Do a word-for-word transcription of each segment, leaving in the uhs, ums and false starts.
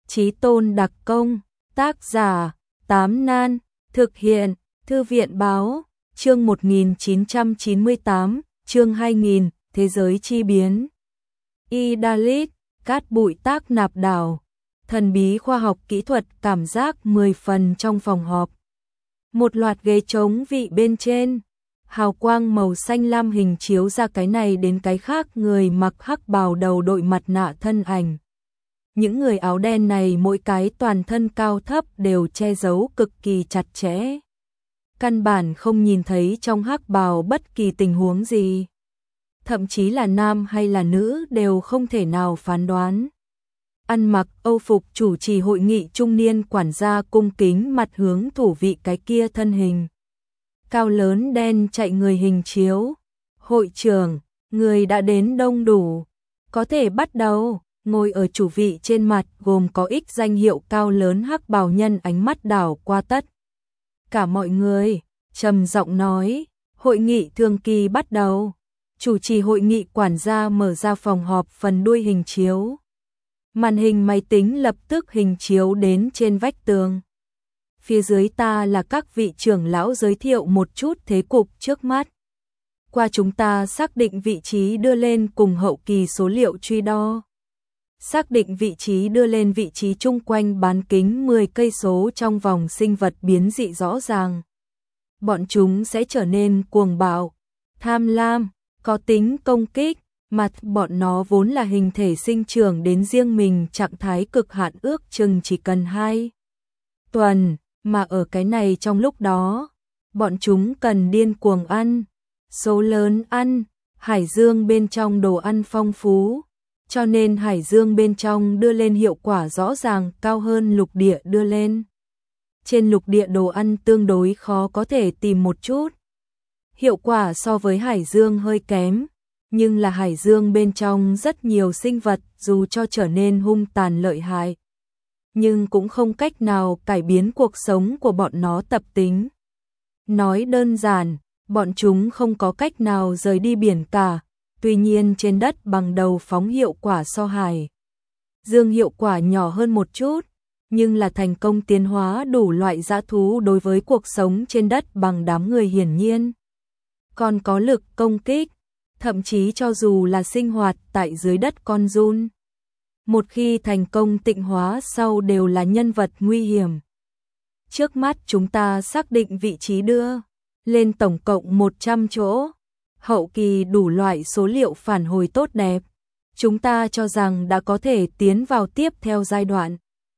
Chí Tôn đặc công, tác giả, Tám Nan, thực hiện, Thư viện báo, chương một nghìn chín trăm chín mươi tám, chương hai nghìn, Thế giới chi biến. Idalit, cát bụi tác nạp đảo, thần bí khoa học kỹ thuật cảm giác mười phần trong phòng họp. Một loạt ghế trống vị bên trên, hào quang màu xanh lam hình chiếu ra cái này đến cái khác người mặc hắc bào đầu đội mặt nạ thân ảnh. Những người áo đen này mỗi cái toàn thân cao thấp đều che giấu cực kỳ chặt chẽ. Căn bản không nhìn thấy trong hắc bào bất kỳ tình huống gì. Thậm chí là nam hay là nữ đều không thể nào phán đoán. Ăn mặc âu phục chủ trì hội nghị trung niên quản gia cung kính mặt hướng thủ vị cái kia thân hình. Cao lớn đen chạy người hình chiếu. Hội trưởng, người đã đến đông đủ. Có thể bắt đầu. Ngồi ở chủ vị trên mặt gồm có ít danh hiệu cao lớn hắc bào nhân ánh mắt đảo qua tất cả mọi người, trầm giọng nói, hội nghị thường kỳ bắt đầu. Chủ trì hội nghị quản gia mở ra phòng họp phần đuôi hình chiếu. Màn hình máy tính lập tức hình chiếu đến trên vách tường. Phía dưới ta là các vị trưởng lão giới thiệu một chút thế cục trước mắt. Qua chúng ta xác định vị trí đưa lên cùng hậu kỳ số liệu truy đo. Xác định vị trí đưa lên vị trí chung quanh bán kính mười cây số trong vòng sinh vật biến dị rõ ràng. Bọn chúng sẽ trở nên cuồng bạo, tham lam, có tính công kích, mặt bọn nó vốn là hình thể sinh trưởng đến riêng mình trạng thái cực hạn ước chừng chỉ cần hai tuần, mà ở cái này trong lúc đó, bọn chúng cần điên cuồng ăn, số lớn ăn, hải dương bên trong đồ ăn phong phú. Cho nên hải dương bên trong đưa lên hiệu quả rõ ràng cao hơn lục địa đưa lên. Trên lục địa đồ ăn tương đối khó có thể tìm một chút. Hiệu quả so với hải dương hơi kém, nhưng là hải dương bên trong rất nhiều sinh vật dù cho trở nên hung tàn lợi hại. Nhưng cũng không cách nào cải biến cuộc sống của bọn nó tập tính. Nói đơn giản, bọn chúng không có cách nào rời đi biển cả. Tuy nhiên trên đất bằng đầu phóng hiệu quả so hải dương hiệu quả nhỏ hơn một chút, nhưng là thành công tiến hóa đủ loại dã thú đối với cuộc sống trên đất bằng đám người hiển nhiên. Còn có lực công kích, thậm chí cho dù là sinh hoạt tại dưới đất con giun. Một khi thành công tịnh hóa sau đều là nhân vật nguy hiểm. Trước mắt chúng ta xác định vị trí đưa lên tổng cộng một trăm chỗ. Hậu kỳ đủ loại số liệu phản hồi tốt đẹp, chúng ta cho rằng đã có thể tiến vào tiếp theo giai đoạn.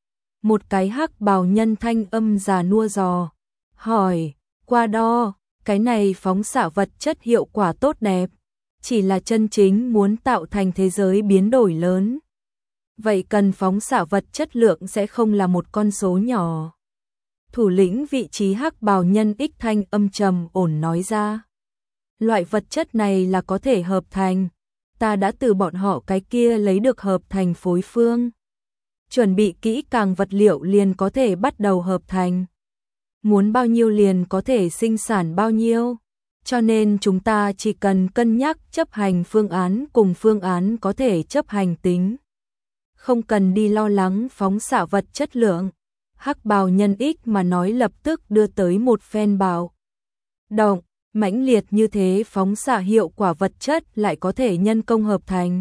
Một cái hắc bào nhân thanh âm già nua dò, hỏi, qua đo, cái này phóng xạ vật chất hiệu quả tốt đẹp, chỉ là chân chính muốn tạo thành thế giới biến đổi lớn. Vậy cần phóng xạ vật chất lượng sẽ không là một con số nhỏ. Thủ lĩnh vị trí hắc bào nhân ích thanh âm trầm ổn nói ra. Loại vật chất này là có thể hợp thành, ta đã từ bọn họ cái kia lấy được hợp thành phối phương. Chuẩn bị kỹ càng vật liệu liền có thể bắt đầu hợp thành. Muốn bao nhiêu liền có thể sinh sản bao nhiêu, cho nên chúng ta chỉ cần cân nhắc chấp hành phương án cùng phương án có thể chấp hành tính. Không cần đi lo lắng phóng xạ vật chất lượng, hắc bào nhân ích mà nói lập tức đưa tới một phen bạo động. Mãnh liệt như thế phóng xạ hiệu quả vật chất lại có thể nhân công hợp thành.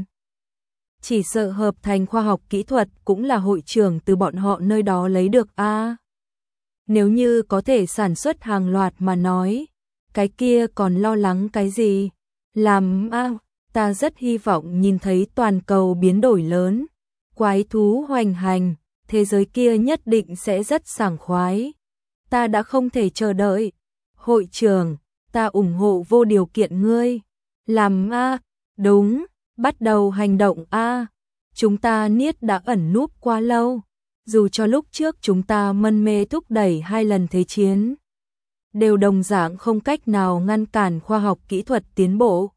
Chỉ sợ hợp thành khoa học kỹ thuật cũng là hội trưởng từ bọn họ nơi đó lấy được a. À, nếu như có thể sản xuất hàng loạt mà nói, cái kia còn lo lắng cái gì? Làm a, à, ta rất hy vọng nhìn thấy toàn cầu biến đổi lớn, quái thú hoành hành, thế giới kia nhất định sẽ rất sảng khoái. Ta đã không thể chờ đợi. Hội trưởng, ta ủng hộ vô điều kiện ngươi. Làm a, à, đúng, bắt đầu hành động a. À. Chúng ta niết đã ẩn núp quá lâu, dù cho lúc trước chúng ta mân mê thúc đẩy hai lần thế chiến, đều đồng dạng không cách nào ngăn cản khoa học kỹ thuật tiến bộ.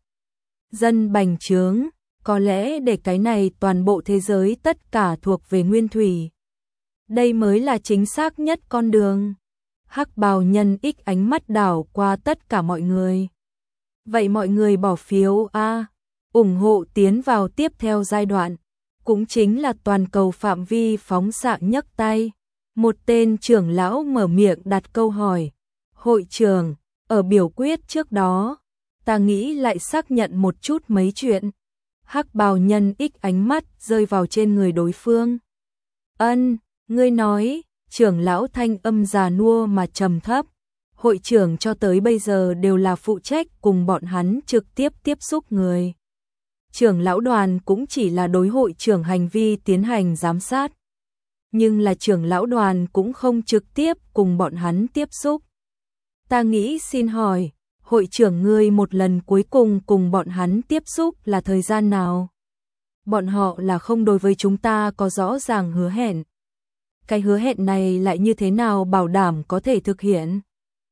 Dân bành trướng, có lẽ để cái này toàn bộ thế giới tất cả thuộc về nguyên thủy. Đây mới là chính xác nhất con đường. Hắc bào nhân ích ánh mắt đảo qua tất cả mọi người. Vậy mọi người bỏ phiếu a, ủng hộ tiến vào tiếp theo giai đoạn. cũng chính là toàn cầu phạm vi phóng xạ nhấc tay. Một tên trưởng lão mở miệng đặt câu hỏi. Hội trưởng, ở biểu quyết trước đó, ta nghĩ lại xác nhận một chút mấy chuyện. Hắc bào nhân ích ánh mắt rơi vào trên người đối phương. Ân, ngươi nói, trưởng lão thanh âm già nua mà trầm thấp. Hội trưởng cho tới bây giờ đều là phụ trách cùng bọn hắn trực tiếp tiếp xúc người. Trưởng lão đoàn cũng chỉ là đối hội trưởng hành vi tiến hành giám sát. Nhưng là trưởng lão đoàn cũng không trực tiếp cùng bọn hắn tiếp xúc. Ta nghĩ xin hỏi, hội trưởng ngươi một lần cuối cùng cùng bọn hắn tiếp xúc là thời gian nào? Bọn họ là không đối với chúng ta có rõ ràng hứa hẹn. Cái hứa hẹn này lại như thế nào bảo đảm có thể thực hiện?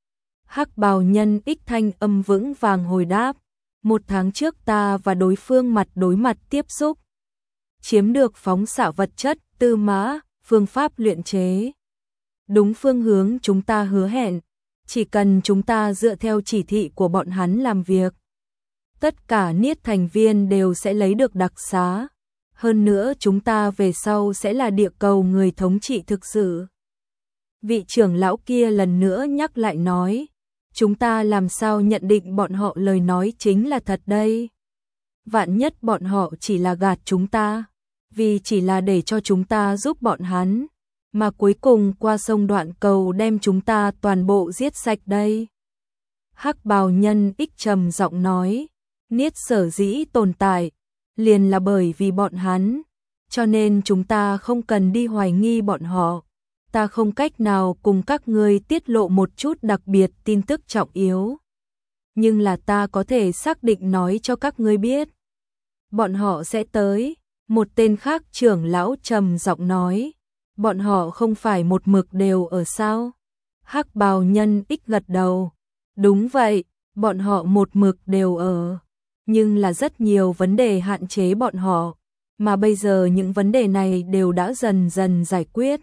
Hắc bào nhân ích thanh âm vững vàng hồi đáp. Một tháng trước ta và đối phương mặt đối mặt tiếp xúc. Chiếm được phóng xạ vật chất, tư mã, phương pháp luyện chế. Đúng phương hướng chúng ta hứa hẹn. Chỉ cần chúng ta dựa theo chỉ thị của bọn hắn làm việc. Tất cả niết thành viên đều sẽ lấy được đặc xá. Hơn nữa chúng ta về sau sẽ là địa cầu người thống trị thực sự. Vị trưởng lão kia lần nữa nhắc lại nói. Chúng ta làm sao nhận định bọn họ lời nói chính là thật đây? Vạn nhất bọn họ chỉ là gạt chúng ta. Vì chỉ là để cho chúng ta giúp bọn hắn. Mà cuối cùng qua sông Đoạn Cầu đem chúng ta toàn bộ giết sạch đây. Hắc bào nhân ích trầm giọng nói. Niết sở dĩ tồn tại. Liền là bởi vì bọn hắn. Cho nên chúng ta không cần đi hoài nghi bọn họ. Ta không cách nào cùng các ngươi tiết lộ một chút đặc biệt tin tức trọng yếu. Nhưng là ta có thể xác định nói cho các ngươi biết. Bọn họ sẽ tới. Một tên khác trưởng lão trầm giọng nói. Bọn họ không phải một mực đều ở sao? Hắc bào nhân ích gật đầu. Đúng vậy, bọn họ một mực đều ở. Nhưng là rất nhiều vấn đề hạn chế bọn họ. Mà bây giờ những vấn đề này đều đã dần dần giải quyết.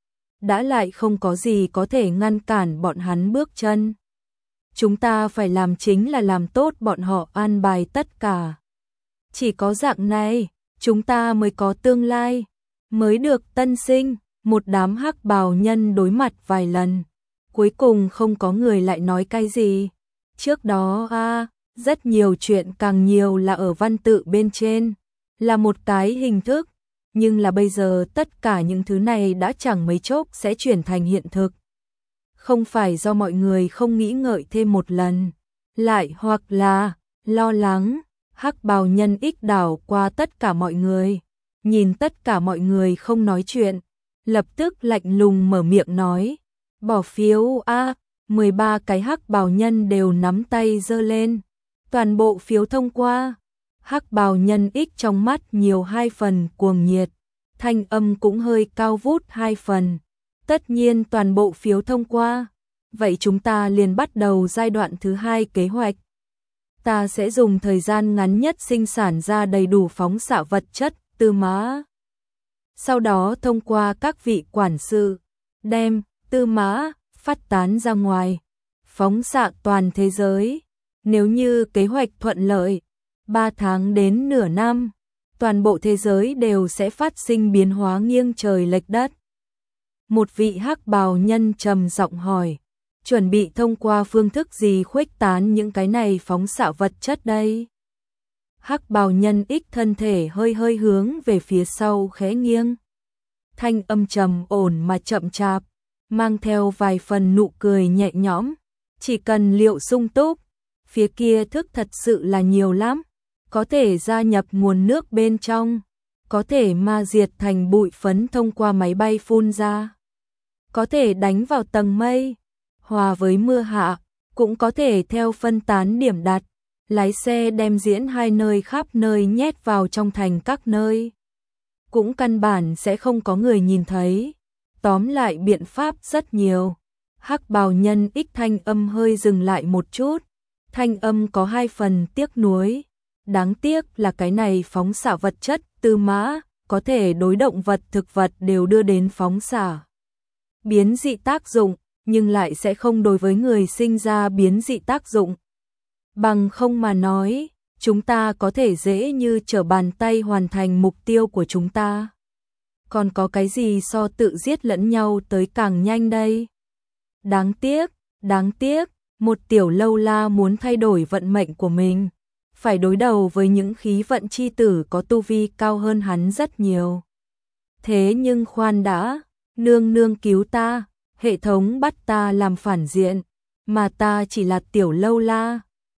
Đã lại không có gì có thể ngăn cản bọn hắn bước chân. Chúng ta phải làm chính là làm tốt bọn họ an bài tất cả. Chỉ có dạng này, chúng ta mới có tương lai, mới được tân sinh. Một đám hắc bào nhân đối mặt vài lần. Cuối cùng không có người lại nói cái gì. Trước đó a à, rất nhiều chuyện càng nhiều là ở văn tự bên trên. Là một cái hình thức. Nhưng là bây giờ tất cả những thứ này đã chẳng mấy chốc sẽ chuyển thành hiện thực. Không phải do mọi người không nghĩ ngợi thêm một lần. Lại hoặc là lo lắng. Hắc bào nhân ích đảo qua tất cả mọi người. Nhìn tất cả mọi người không nói chuyện. Lập tức lạnh lùng mở miệng nói. Bỏ phiếu A. mười ba cái hắc bào nhân đều nắm tay giơ lên. Toàn bộ phiếu thông qua. Hắc bào nhân ích trong mắt nhiều hai phần cuồng nhiệt. Thanh âm cũng hơi cao vút hai phần. Tất nhiên toàn bộ phiếu thông qua. Vậy chúng ta liền bắt đầu giai đoạn thứ hai kế hoạch. Ta sẽ dùng thời gian ngắn nhất sinh sản ra đầy đủ phóng xạ vật chất, tư mã. Sau đó thông qua các vị quản sự, đem tư mã phát tán ra ngoài, phóng xạ toàn thế giới. Nếu như kế hoạch thuận lợi, ba tháng đến nửa năm, toàn bộ thế giới đều sẽ phát sinh biến hóa nghiêng trời lệch đất. Một vị hắc bào nhân trầm giọng hỏi, chuẩn bị thông qua phương thức gì khuếch tán những cái này phóng xạ vật chất đây? Hắc bào nhân ích thân thể hơi hơi hướng về phía sau khẽ nghiêng. Thanh âm trầm ổn mà chậm chạp, mang theo vài phần nụ cười nhẹ nhõm. Chỉ cần liệu sung túc, phía kia thức thật sự là nhiều lắm. Có thể gia nhập nguồn nước bên trong, có thể ma diệt thành bụi phấn thông qua máy bay phun ra. Có thể đánh vào tầng mây, hòa với mưa hạ, cũng có thể theo phân tán điểm đặt. Lái xe đem diễn hai nơi khắp nơi nhét vào trong thành các nơi. Cũng căn bản sẽ không có người nhìn thấy. Tóm lại biện pháp rất nhiều. Hắc bào nhân ích thanh âm hơi dừng lại một chút. Thanh âm có hai phần tiếc nuối. Đáng tiếc là cái này phóng xạ vật chất, tư mã, có thể đối động vật thực vật đều đưa đến phóng xạ. Biến dị tác dụng, nhưng lại sẽ không đối với người sinh ra biến dị tác dụng. Bằng không mà nói, chúng ta có thể dễ như trở bàn tay hoàn thành mục tiêu của chúng ta. Còn có cái gì so tự giết lẫn nhau tới càng nhanh đây? Đáng tiếc, đáng tiếc, một tiểu lâu la muốn thay đổi vận mệnh của mình, phải đối đầu với những khí vận chi tử có tu vi cao hơn hắn rất nhiều. Thế nhưng khoan đã, nương nương cứu ta, hệ thống bắt ta làm phản diện, mà ta chỉ là tiểu lâu la,